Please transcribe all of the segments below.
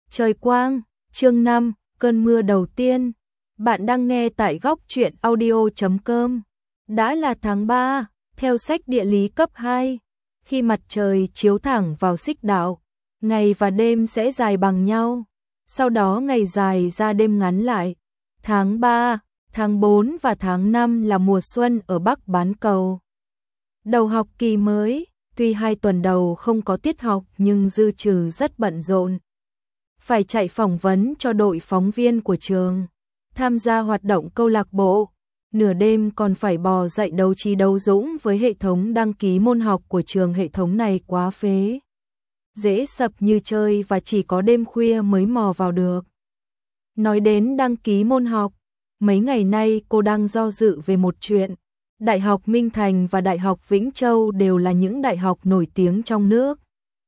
Trời quang, chương 5, cơn mưa đầu tiên. Bạn đang nghe tại góc truyện audio.com. Đã là tháng 3, theo sách địa lý cấp 2, khi mặt trời chiếu thẳng vào xích đạo, ngày và đêm sẽ dài bằng nhau, sau đó ngày dài ra đêm ngắn lại. Tháng 3, tháng 4 và tháng 5 là mùa xuân ở Bắc Bán Cầu. Đầu học kỳ mới, tuy 2 tuần đầu không có tiết học nhưng Dư Trừ rất bận rộn. Phải chạy phỏng vấn cho đội phóng viên của trường, tham gia hoạt động câu lạc bộ, nửa đêm còn phải bò dậy đấu trí đấu dũng với hệ thống đăng ký môn học của trường. Hệ thống này quá phế, dễ sập như chơi và chỉ có đêm khuya mới mò vào được. Nói đến đăng ký môn học, mấy ngày nay cô đang do dự về một chuyện. Đại học Minh Thành và Đại học Vĩnh Châu đều là những đại học nổi tiếng trong nước.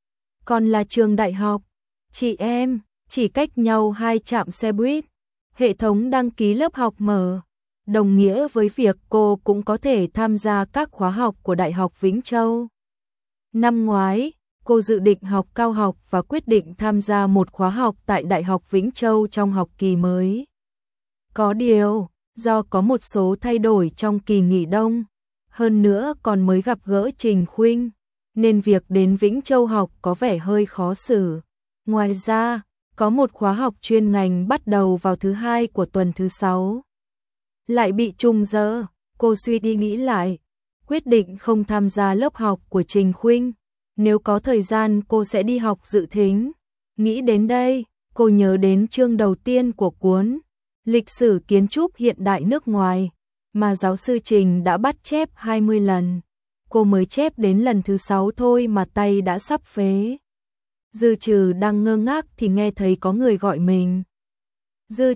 Còn là trường đại học, chị em, chỉ cách nhau 2 trạm xe buýt. Hệ thống đăng ký lớp học mở, đồng nghĩa với việc cô cũng có thể tham gia các khóa học của Đại học Vĩnh Châu. Năm ngoái, cô dự định học cao học và quyết định tham gia một khóa học tại Đại học Vĩnh Châu trong học kỳ mới. Có điều, do có một số thay đổi trong kỳ nghỉ đông, hơn nữa còn mới gặp gỡ Trình Khuynh, nên việc đến Vĩnh Châu học có vẻ hơi khó xử. Ngoài ra, có một khóa học chuyên ngành bắt đầu vào thứ 2 của tuần thứ 6. Lại bị trùng giờ, cô suy đi nghĩ lại, quyết định không tham gia lớp học của Trình Khuynh. Nếu có thời gian cô sẽ đi học dự thính. Nghĩ đến đây, cô nhớ đến chương đầu tiên của cuốn Lịch sử kiến trúc hiện đại nước ngoài, mà giáo sư Trình đã bắt chép 20 lần. Cô mới chép đến lần thứ 6 thôi mà tay đã sắp phế. Dư Trừ đang ngơ ngác thì nghe thấy có người gọi mình. Dư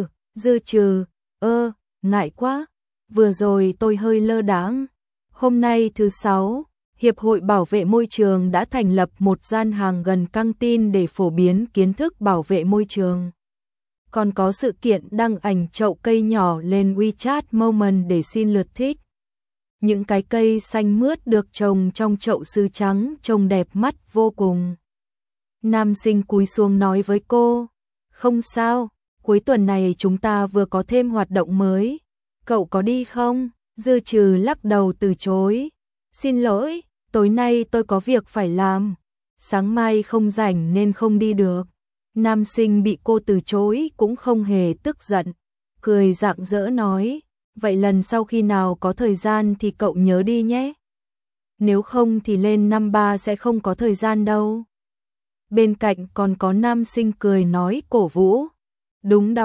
Trừ, ngại quá, vừa rồi tôi hơi lơ đãng. Hôm nay thứ 6, Hiệp hội Bảo vệ Môi trường đã thành lập một gian hàng gần căng tin để phổ biến kiến thức bảo vệ môi trường. Còn có sự kiện đăng ảnh chậu cây nhỏ lên WeChat Moment để xin lượt thích. Những cái cây xanh mướt được trồng trong chậu sứ trắng trông đẹp mắt vô cùng. Nam sinh cúi xuống nói với cô, không sao, cuối tuần này chúng ta vừa có thêm hoạt động mới, cậu có đi không? Dư Trừ lắc đầu từ chối, xin lỗi, tối nay tôi có việc phải làm, sáng mai không rảnh nên không đi được. Nam sinh bị cô từ chối cũng không hề tức giận, cười rạng rỡ nói, vậy lần sau khi nào có thời gian thì cậu nhớ đi nhé. Nếu không thì lên năm 3 sẽ không có thời gian đâu. Bên cạnh còn có nam sinh cười nói cổ vũ. Đúng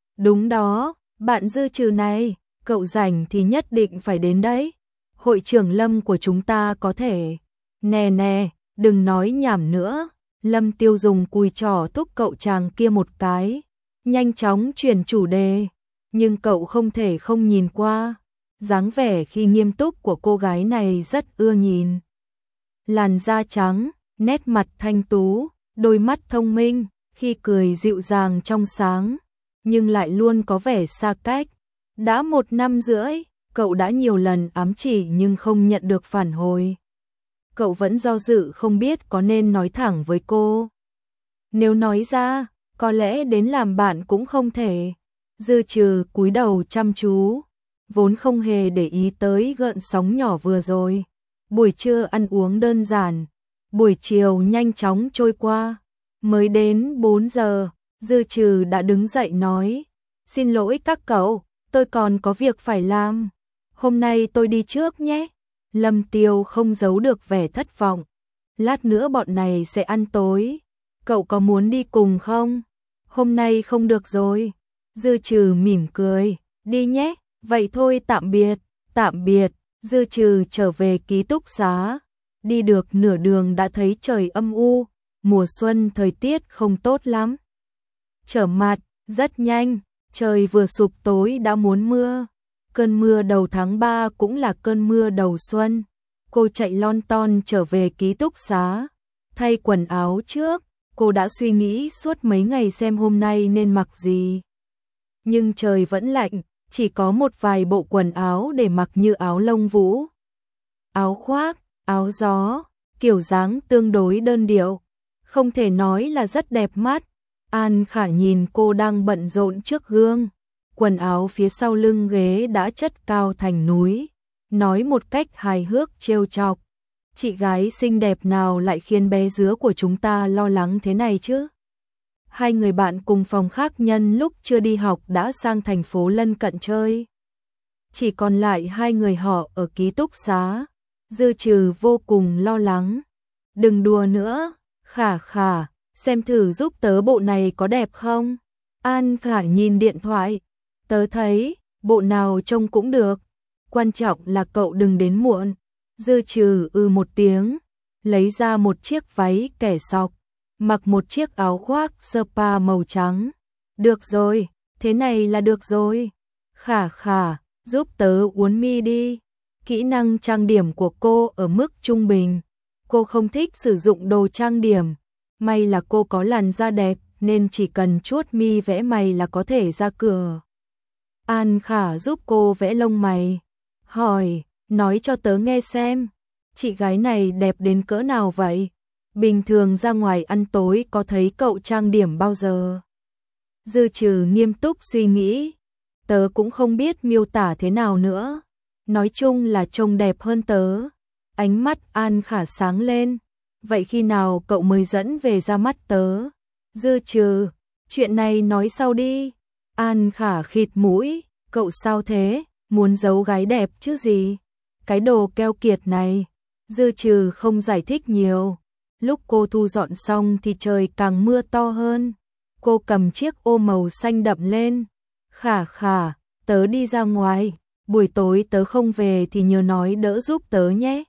đó, bạn Dư Trừ này, cậu rảnh thì nhất định phải đến đấy. Hội trưởng Lâm của chúng ta có thể. Nè, đừng nói nhảm nữa. Lâm Tiêu dùng cùi trỏ thúc cậu chàng kia một cái, nhanh chóng chuyển chủ đề, nhưng cậu không thể không nhìn qua. Dáng vẻ khi nghiêm túc của cô gái này rất ưa nhìn. Làn da trắng, nét mặt thanh tú, đôi mắt thông minh, khi cười dịu dàng trong sáng, nhưng lại luôn có vẻ xa cách. Đã 1 năm rưỡi, cậu đã nhiều lần ám chỉ nhưng không nhận được phản hồi. Cậu vẫn do dự không biết có nên nói thẳng với cô. Nếu nói ra, có lẽ đến làm bạn cũng không thể. Dư Trừ cúi đầu chăm chú, vốn không hề để ý tới gợn sóng nhỏ vừa rồi. Buổi trưa ăn uống đơn giản, buổi chiều nhanh chóng trôi qua. Mới đến 4 giờ, Dư Trừ đã đứng dậy nói, xin lỗi các cậu, tôi còn có việc phải làm. Hôm nay tôi đi trước nhé. Lâm Tiêu không giấu được vẻ thất vọng. Lát nữa bọn này sẽ ăn tối. Cậu có muốn đi cùng không? Hôm nay không được rồi. Dư Trừ mỉm cười. Đi nhé. Vậy thôi tạm biệt. Dư Trừ trở về ký túc xá. Đi được nửa đường đã thấy trời âm u. Mùa xuân thời tiết không tốt lắm. Trở mặt, rất nhanh. Trời vừa sụp tối đã muốn mưa. Cơn mưa đầu tháng 3 cũng là cơn mưa đầu xuân. Cô chạy lon ton trở về ký túc xá. Thay quần áo trước, cô đã suy nghĩ suốt mấy ngày xem hôm nay nên mặc gì. Nhưng trời vẫn lạnh, chỉ có một vài bộ quần áo để mặc như áo lông vũ, áo khoác, áo gió, kiểu dáng tương đối đơn điệu. Không thể nói là rất đẹp mắt, An Khả nhìn cô đang bận rộn trước gương, quần áo phía sau lưng ghế đã chất cao thành núi, nói một cách hài hước trêu chọc. Chị gái xinh đẹp nào lại khiến bé dứa của chúng ta lo lắng thế này chứ? Hai người bạn cùng phòng khác nhân lúc chưa đi học đã sang thành phố lân cận chơi. Chỉ còn lại hai người họ ở ký túc xá. Dư Trừ vô cùng lo lắng. Đừng đùa nữa, Khả Khả, xem thử giúp tớ bộ này có đẹp không? An Khả nhìn điện thoại, tớ thấy, bộ nào trông cũng được. Quan trọng là cậu đừng đến muộn. Dư Trừ một tiếng, lấy ra một chiếc váy kẻ sọc, mặc một chiếc áo khoác spa màu trắng. Được rồi, thế này là được rồi. Khả Khả, giúp tớ uốn mi đi. Kỹ năng trang điểm của cô ở mức trung bình. Cô không thích sử dụng đồ trang điểm. May là cô có làn da đẹp nên chỉ cần chuốt mi vẽ mày là có thể ra cửa. An Khả giúp cô vẽ lông mày. Hỏi, nói cho tớ nghe xem, chị gái này đẹp đến cỡ nào vậy? Bình thường ra ngoài ăn tối có thấy cậu trang điểm bao giờ? Dư Trừ nghiêm túc suy nghĩ, tớ cũng không biết miêu tả thế nào nữa. Nói chung là trông đẹp hơn tớ. Ánh mắt An Khả sáng lên. Vậy khi nào cậu mới dẫn về ra mắt tớ? Dư Trừ, chuyện này nói sau đi. An Khả khịt mũi, cậu sao thế? Muốn giấu gái đẹp chứ gì? Cái đồ keo kiệt này. Dư Trừ không giải thích nhiều. Lúc cô thu dọn xong thì trời càng mưa to hơn. Cô cầm chiếc ô màu xanh đậm lên. Khả Khả, tớ đi ra ngoài. Buổi tối tớ không về thì nhớ nói đỡ giúp tớ nhé.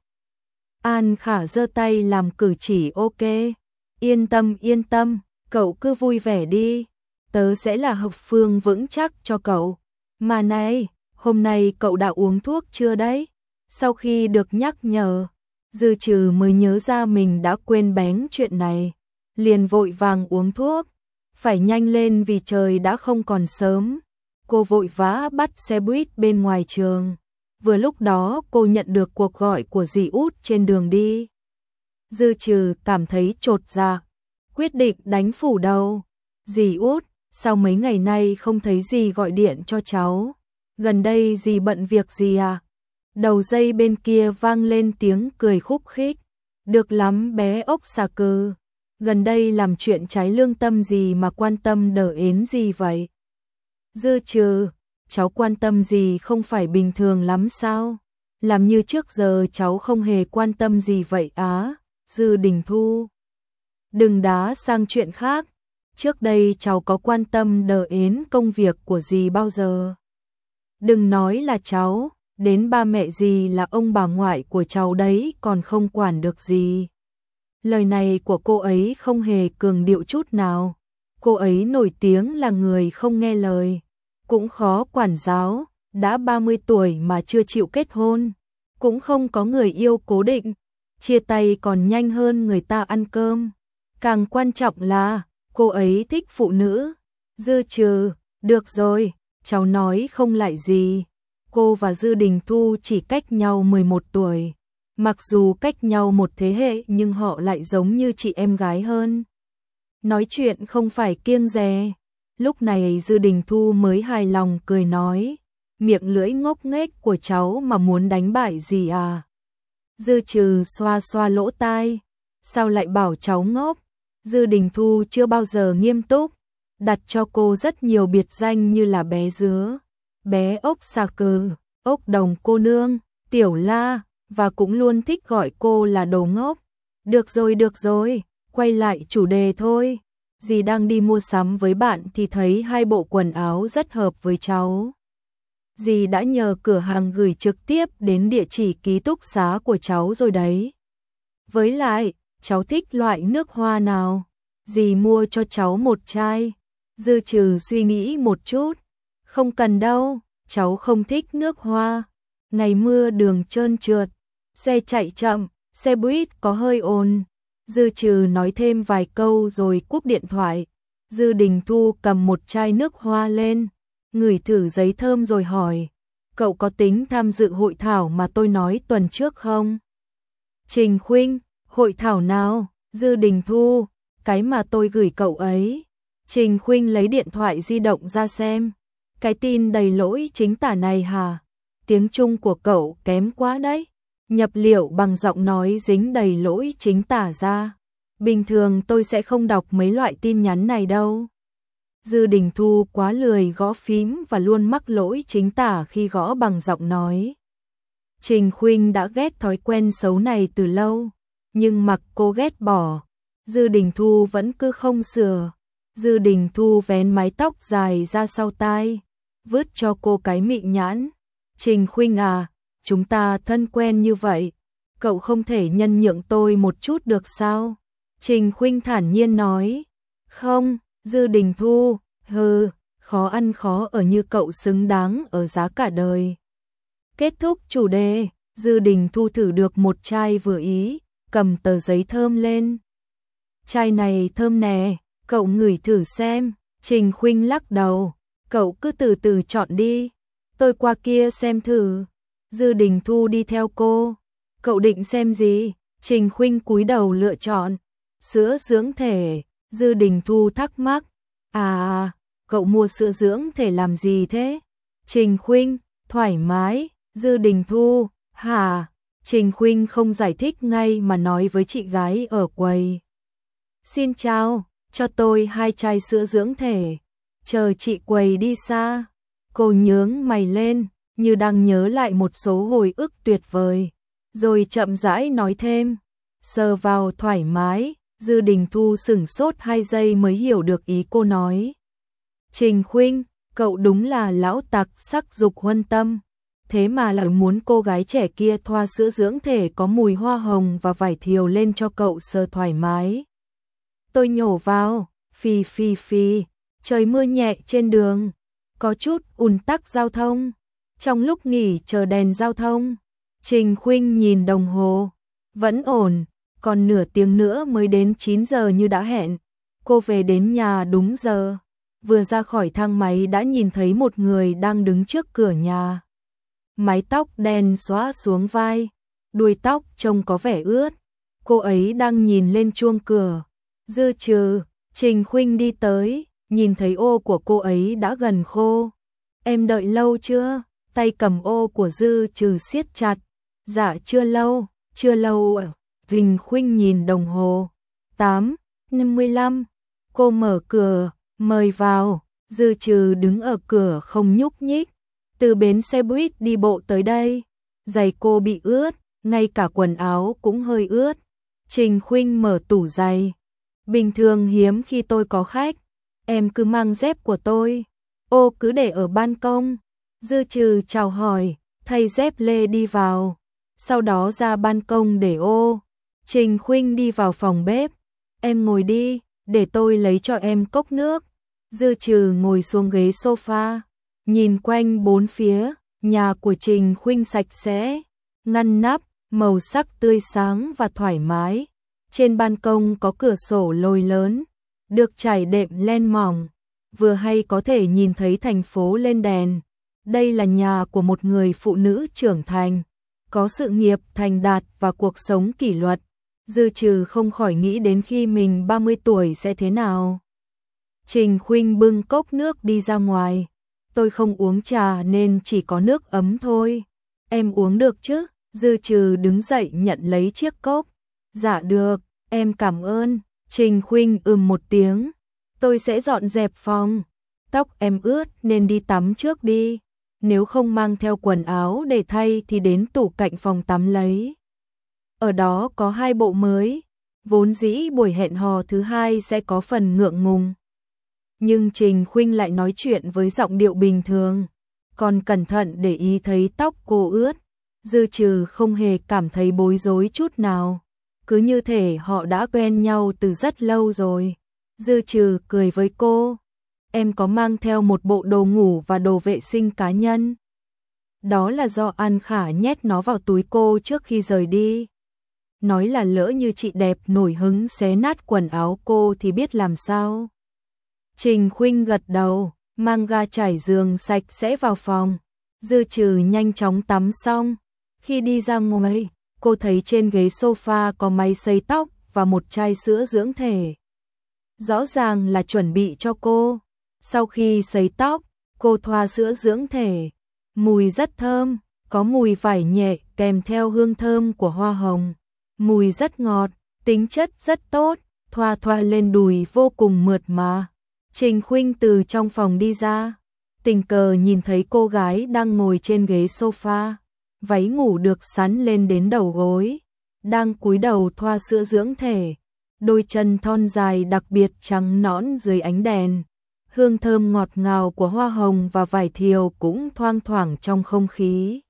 An Khả giơ tay làm cử chỉ ok. Yên tâm, cậu cứ vui vẻ đi. Tớ sẽ là hậu phương vững chắc cho cậu. Mà này, hôm nay cậu đã uống thuốc chưa đấy? Sau khi được nhắc nhở, Dư Trừ mới nhớ ra mình đã quên bén chuyện này. Liền vội vàng uống thuốc. Phải nhanh lên vì trời đã không còn sớm. Cô vội vã bắt xe buýt bên ngoài trường. Vừa lúc đó cô nhận được cuộc gọi của dì Út trên đường đi. Dư Trừ cảm thấy chột dạ, quyết định đánh phủ đầu. Dì Út, sao mấy ngày nay không thấy dì gọi điện cho cháu? Gần đây dì bận việc gì à? Đầu dây bên kia vang lên tiếng cười khúc khích. Được lắm bé ốc xà cừ. Gần đây làm chuyện trái lương tâm gì mà quan tâm đờ ến gì vậy? Dư Trừ, cháu quan tâm gì không phải bình thường lắm sao? Làm như trước giờ cháu không hề quan tâm gì vậy á? Dư Đình Thu, đừng đá sang chuyện khác. Trước đây cháu có quan tâm đờ ến công việc của dì bao giờ? Đừng nói là cháu, đến ba mẹ dì là ông bà ngoại của cháu đấy còn không quản được gì. Lời này của cô ấy không hề cường điệu chút nào. Cô ấy nổi tiếng là người không nghe lời, cũng khó quản giáo, đã 30 tuổi mà chưa chịu kết hôn, cũng không có người yêu cố định, chia tay còn nhanh hơn người ta ăn cơm. Càng quan trọng là, cô ấy thích phụ nữ. Dư Trừ, được rồi, cháu nói không lại gì. Cô và Dư Đình Thu chỉ cách nhau 11 tuổi. Mặc dù cách nhau một thế hệ nhưng họ lại giống như chị em gái hơn. Nói chuyện không phải kiêng dè. Lúc này Dư Đình Thu mới hài lòng cười nói, miệng lưỡi ngốc nghếch của cháu mà muốn đánh bại gì à? Dư Trừ xoa xoa lỗ tai, sao lại bảo cháu ngốc? Dư Đình Thu chưa bao giờ nghiêm túc, đặt cho cô rất nhiều biệt danh như là bé dứa, bé ốc xà cừ, ốc đồng cô nương, tiểu la, và cũng luôn thích gọi cô là đồ ngốc. Được rồi, quay lại chủ đề thôi. Dì đang đi mua sắm với bạn thì thấy hai bộ quần áo rất hợp với cháu. Dì đã nhờ cửa hàng gửi trực tiếp đến địa chỉ ký túc xá của cháu rồi đấy. Với lại, cháu thích loại nước hoa nào? Dì mua cho cháu một chai. Dư Trừ suy nghĩ một chút. Không cần đâu, cháu không thích nước hoa. Ngày mưa đường trơn trượt, xe chạy chậm, xe buýt có hơi ồn. Dư Trừ nói thêm vài câu rồi cúp điện thoại. Dư Đình Thu cầm một chai nước hoa lên, ngửi thử giấy thơm rồi hỏi, cậu có tính tham dự hội thảo mà tôi nói tuần trước không? Trình Khuynh, hội thảo nào? Dư Đình Thu, cái mà tôi gửi cậu ấy. Trình Khuynh lấy điện thoại di động ra xem. Cái tin đầy lỗi chính tả này hả? Tiếng Trung của cậu kém quá đấy. Nhập liệu bằng giọng nói dính đầy lỗi chính tả ra. Bình thường tôi sẽ không đọc mấy loại tin nhắn này đâu. Dư Đình Thu quá lười gõ phím và luôn mắc lỗi chính tả khi gõ bằng giọng nói. Trình Khuynh đã ghét thói quen xấu này từ lâu, nhưng mặc cô ghét bỏ, Dư Đình Thu vẫn cứ không sửa. Dư Đình Thu vén mái tóc dài ra sau tai, vứt cho cô cái mị nhãn. Trình Khuynh à, chúng ta thân quen như vậy, cậu không thể nhân nhượng tôi một chút được sao? Trình Khuynh thản nhiên nói. Không, Dư Đình Thu, khó ăn khó ở như cậu xứng đáng ở giá cả đời. Kết thúc chủ đề, Dư Đình Thu thử được một chai vừa ý, cầm tờ giấy thơm lên. Chai này thơm nè, cậu ngửi thử xem. Trình Khuynh lắc đầu, cậu cứ từ từ chọn đi, tôi qua kia xem thử. Dư Đình Thu đi theo cô. Cậu định xem gì? Trình Khuynh cúi đầu lựa chọn. Sữa dưỡng thể. Dư Đình Thu thắc mắc. À, cậu mua sữa dưỡng thể làm gì thế? Trình Khuynh, thoải mái. Dư Đình Thu, hả? Trình Khuynh không giải thích ngay mà nói với chị gái ở quầy. Xin chào, cho tôi 2 chai sữa dưỡng thể. Chờ chị quầy đi xa. Cô nhướng mày lên, như đang nhớ lại một số hồi ức tuyệt vời. Rồi chậm rãi nói thêm. Sờ vào thoải mái. Dư Đình Thu sửng sốt 2 giây mới hiểu được ý cô nói. Trình Khuynh, cậu đúng là lão tặc sắc dục huân tâm. Thế mà lại muốn cô gái trẻ kia thoa sữa dưỡng thể có mùi hoa hồng và vải thiều lên cho cậu sờ thoải mái. Tôi nhổ vào, phì phì phì, trời mưa nhẹ trên đường, có chút ùn tắc giao thông. Trong lúc nghỉ chờ đèn giao thông, Trình Khuynh nhìn đồng hồ, vẫn ổn, còn nửa tiếng nữa mới đến 9 giờ như đã hẹn. Cô về đến nhà đúng giờ, vừa ra khỏi thang máy đã nhìn thấy một người đang đứng trước cửa nhà. Mái tóc đen xõa xuống vai, đuôi tóc trông có vẻ ướt. Cô ấy đang nhìn lên chuông cửa. Dư Trừ, Trình Khuynh đi tới, nhìn thấy ô của cô ấy đã gần khô. Em đợi lâu chưa? Tay cầm ô của Dư Trừ siết chặt. Dạ chưa lâu ạ. Trình Khuynh nhìn đồng hồ. 8:55. Cô mở cửa, mời vào. Dư Trừ đứng ở cửa không nhúc nhích. Từ bến xe buýt đi bộ tới đây, giày cô bị ướt, ngay cả quần áo cũng hơi ướt. Trình Khuynh mở tủ giày. Bình thường hiếm khi tôi có khách, em cứ mang dép của tôi. Ô cứ để ở ban công. Dư Trừ chào hỏi, thay dép lê đi vào, sau đó ra ban công để ô. Trình Khuynh đi vào phòng bếp. Em ngồi đi, để tôi lấy cho em cốc nước. Dư Trừ ngồi xuống ghế sofa, nhìn quanh bốn phía. Nhà của Trình Khuynh sạch sẽ, ngăn nắp, màu sắc tươi sáng và thoải mái. Trên ban công có cửa sổ lồi lớn, được trải đệm len mỏng, vừa hay có thể nhìn thấy thành phố lên đèn. Đây là nhà của một người phụ nữ trưởng thành, có sự nghiệp thành đạt và cuộc sống kỷ luật. Dư Trừ không khỏi nghĩ đến khi mình 30 tuổi sẽ thế nào. Trình Khuynh bưng cốc nước đi ra ngoài. Tôi không uống trà nên chỉ có nước ấm thôi. Em uống được chứ? Dư Trừ đứng dậy nhận lấy chiếc cốc. Dạ được, em cảm ơn. Trình Khuynh một tiếng. Tôi sẽ dọn dẹp phòng. Tóc em ướt nên đi tắm trước đi. Nếu không mang theo quần áo để thay thì đến tủ cạnh phòng tắm lấy. Ở đó có 2 bộ mới. Vốn dĩ buổi hẹn hò thứ 2 sẽ có phần ngượng ngùng. Nhưng Trình Khuynh lại nói chuyện với giọng điệu bình thường, còn cẩn thận để ý thấy tóc cô ướt. Dư Trừ không hề cảm thấy bối rối chút nào, cứ như thể họ đã quen nhau từ rất lâu rồi. Dư Trừ cười với cô. Em có mang theo một bộ đồ ngủ và đồ vệ sinh cá nhân. Đó là do An Khả nhét nó vào túi cô trước khi rời đi. Nói là lỡ như chị đẹp nổi hứng xé nát quần áo cô thì biết làm sao. Trình Khuynh gật đầu, mang ga trải giường sạch sẽ vào phòng. Dư Trừ nhanh chóng tắm xong. Khi đi ra ngoài, cô thấy trên ghế sofa có máy sấy tóc và một chai sữa dưỡng thể. rõ ràng là chuẩn bị cho cô. Sau khi sấy tóc, cô thoa sữa dưỡng thể, mùi rất thơm, có mùi vải nhẹ kèm theo hương thơm của hoa hồng. Mùi rất ngọt, tính chất rất tốt, thoa lên đùi vô cùng mượt mà. Trình Khuynh từ trong phòng đi ra, tình cờ nhìn thấy cô gái đang ngồi trên ghế sofa, váy ngủ được sắn lên đến đầu gối, đang cúi đầu thoa sữa dưỡng thể, đôi chân thon dài đặc biệt trắng nõn dưới ánh đèn. Hương thơm ngọt ngào của hoa hồng và vải thiều cũng thoang thoảng trong không khí.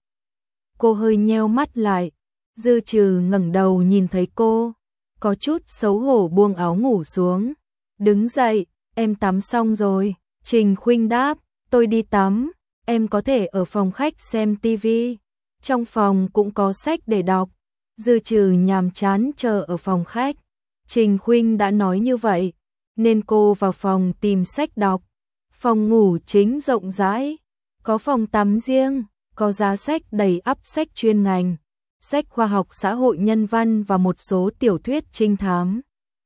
Cô hơi nheo mắt lại, Dư Trừ ngẩng đầu nhìn thấy cô, có chút xấu hổ buông áo ngủ xuống. Đứng dậy, em tắm xong rồi. Trình Khuynh đáp, tôi đi tắm, em có thể ở phòng khách xem tivi. Trong phòng cũng có sách để đọc. Dư Trừ nhàm chán chờ ở phòng khách. Trình Khuynh đã nói như vậy, nên cô vào phòng tìm sách đọc. Phòng ngủ chính rộng rãi, có phòng tắm riêng, có giá sách đầy ắp sách chuyên ngành, sách khoa học xã hội nhân văn và một số tiểu thuyết trinh thám.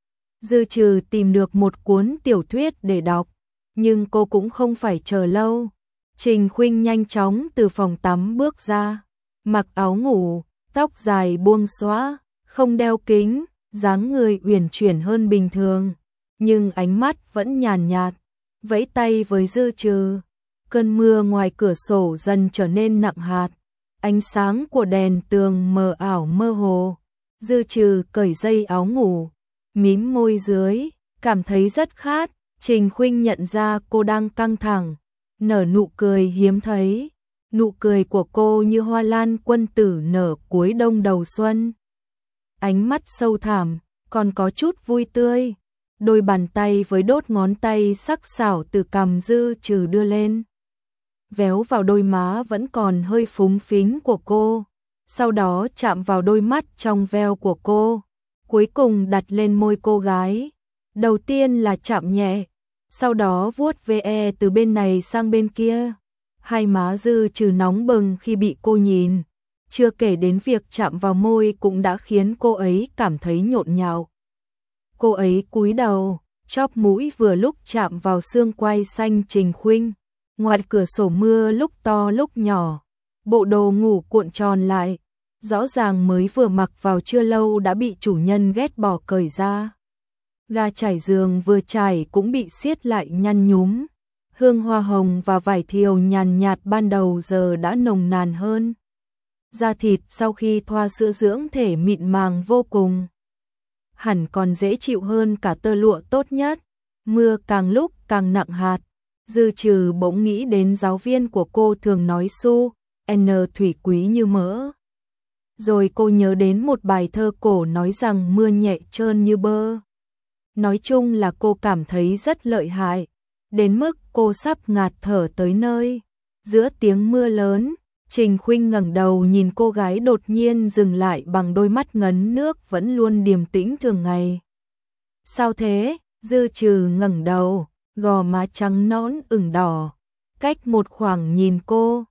Dư Trừ tìm được một cuốn tiểu thuyết để đọc, nhưng cô cũng không phải chờ lâu. Trình Khuynh nhanh chóng từ phòng tắm bước ra, mặc áo ngủ, tóc dài buông xõa, không đeo kính, dáng người uyển chuyển hơn bình thường, nhưng ánh mắt vẫn nhàn nhạt, vẫy tay với Dư Trừ. Cơn mưa ngoài cửa sổ dần trở nên nặng hạt, ánh sáng của đèn tường mờ ảo mơ hồ. Dư Trừ cởi dây áo ngủ, mím môi dưới, cảm thấy rất khát. Trình Khuynh nhận ra cô đang căng thẳng, nở nụ cười hiếm thấy. Nụ cười của cô như hoa lan quân tử nở cuối đông đầu xuân. Ánh mắt sâu thẳm, còn có chút vui tươi. Đôi bàn tay với đốt ngón tay sắc sảo từ cằm Dư Trừ đưa lên, véo vào đôi má vẫn còn hơi phúng phính của cô, sau đó chạm vào đôi mắt trong veo của cô, cuối cùng đặt lên môi cô gái. Đầu tiên là chạm nhẹ, sau đó vuốt ve từ bên này sang bên kia. Hai má Dư Trừ nóng bừng khi bị cô nhìn, chưa kể đến việc chạm vào môi cũng đã khiến cô ấy cảm thấy nhộn nhạo. Cô ấy cúi đầu, chóp mũi vừa lúc chạm vào xương quai xanh Trình Khuynh. Ngoài cửa sổ mưa lúc to lúc nhỏ, bộ đồ ngủ cuộn tròn lại, rõ ràng mới vừa mặc vào chưa lâu đã bị chủ nhân ghét bỏ cởi ra. Ga trải giường vừa trải cũng bị siết lại nhăn nhúm. Hương hoa hồng và vải thiều nhàn nhạt ban đầu giờ đã nồng nàn hơn. Da thịt sau khi thoa sữa dưỡng thể mịn màng vô cùng, hẳn còn dễ chịu hơn cả tơ lụa tốt nhất. Mưa càng lúc càng nặng hạt. Dư Trừ bỗng nghĩ đến giáo viên của cô thường nói su, n thủy quý như mỡ. Rồi cô nhớ đến một bài thơ cổ nói rằng mưa nhẹ trơn như bơ. Nói chung là cô cảm thấy rất lợi hại, đến mức cô sắp ngạt thở tới nơi. Giữa tiếng mưa lớn, Trình Khuynh ngẩng đầu nhìn cô gái đột nhiên dừng lại bằng đôi mắt ngấn nước vẫn luôn điềm tĩnh thường ngày. Sao thế? Dư Trừ ngẩng đầu, gò má trắng nõn ửng đỏ, cách một khoảng nhìn cô.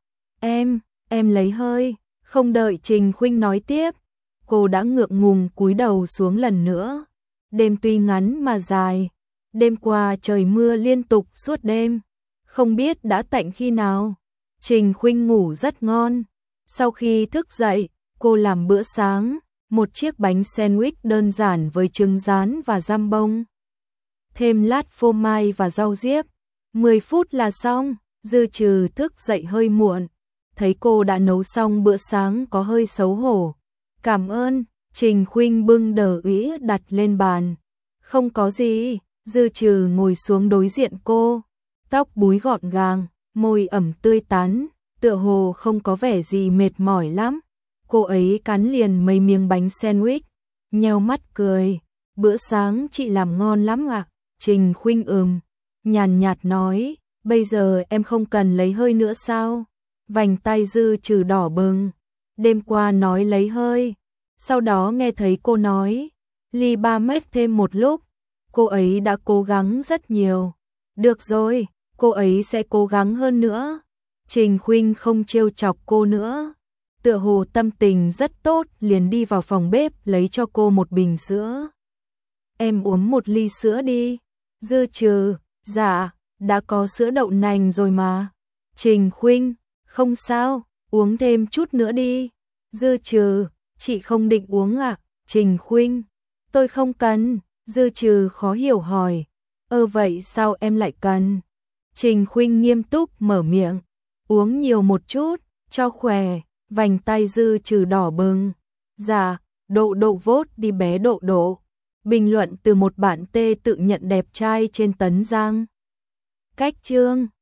Em lấy hơi. Không đợi Trình Khuynh nói tiếp, cô đã ngượng ngùng cúi đầu xuống lần nữa. Đêm tuy ngắn mà dài, đêm qua trời mưa liên tục suốt đêm, không biết đã tạnh khi nào. Trình Khuynh ngủ rất ngon. Sau khi thức dậy, cô làm bữa sáng, một chiếc bánh sandwich đơn giản với trứng rán và giam bông, thêm lát phô mai và rau diếp. 10 phút là xong. Dư Trừ thức dậy hơi muộn, thấy cô đã nấu xong bữa sáng có hơi xấu hổ. Cảm ơn. Trình Khuynh bưng đờ ĩ đặt lên bàn. Không có gì. Dư Trừ ngồi xuống đối diện cô, tóc búi gọn gàng, môi ẩm tươi tắn, tựa hồ không có vẻ gì mệt mỏi lắm. Cô ấy cắn liền mấy miếng bánh sandwich, nheo mắt cười. Bữa sáng chị làm ngon lắm ạ. Trình Khuynh nhàn nhạt nói, bây giờ em không cần lấy hơi nữa sao? Vành tay Dư Trừ đỏ bừng. Đêm qua nói lấy hơi, sau đó nghe thấy cô nói, ly 3 mét thêm một lúc. Cô ấy đã cố gắng rất nhiều. Được rồi, cô ấy sẽ cố gắng hơn nữa. Trình Khuynh không trêu chọc cô nữa, tựa hồ tâm tình rất tốt, liền đi vào phòng bếp lấy cho cô một bình sữa. Em uống một ly sữa đi. Dư Trừ, dạ, đã có sữa đậu nành rồi mà. Trình Khuynh, không sao, uống thêm chút nữa đi. Dư Trừ, chị không định uống à? Trình Khuynh, tôi không cần. Dư Trừ khó hiểu hỏi, vậy sao em lại cần? Trình Khuynh nghiêm túc mở miệng, uống nhiều một chút, cho khỏe. Vành tay Dư Trừ đỏ bừng. Dạ, độ độ vốt đi bé độ độ. Bình luận từ một bạn tê tự nhận đẹp trai trên Tấn Giang. Cách chương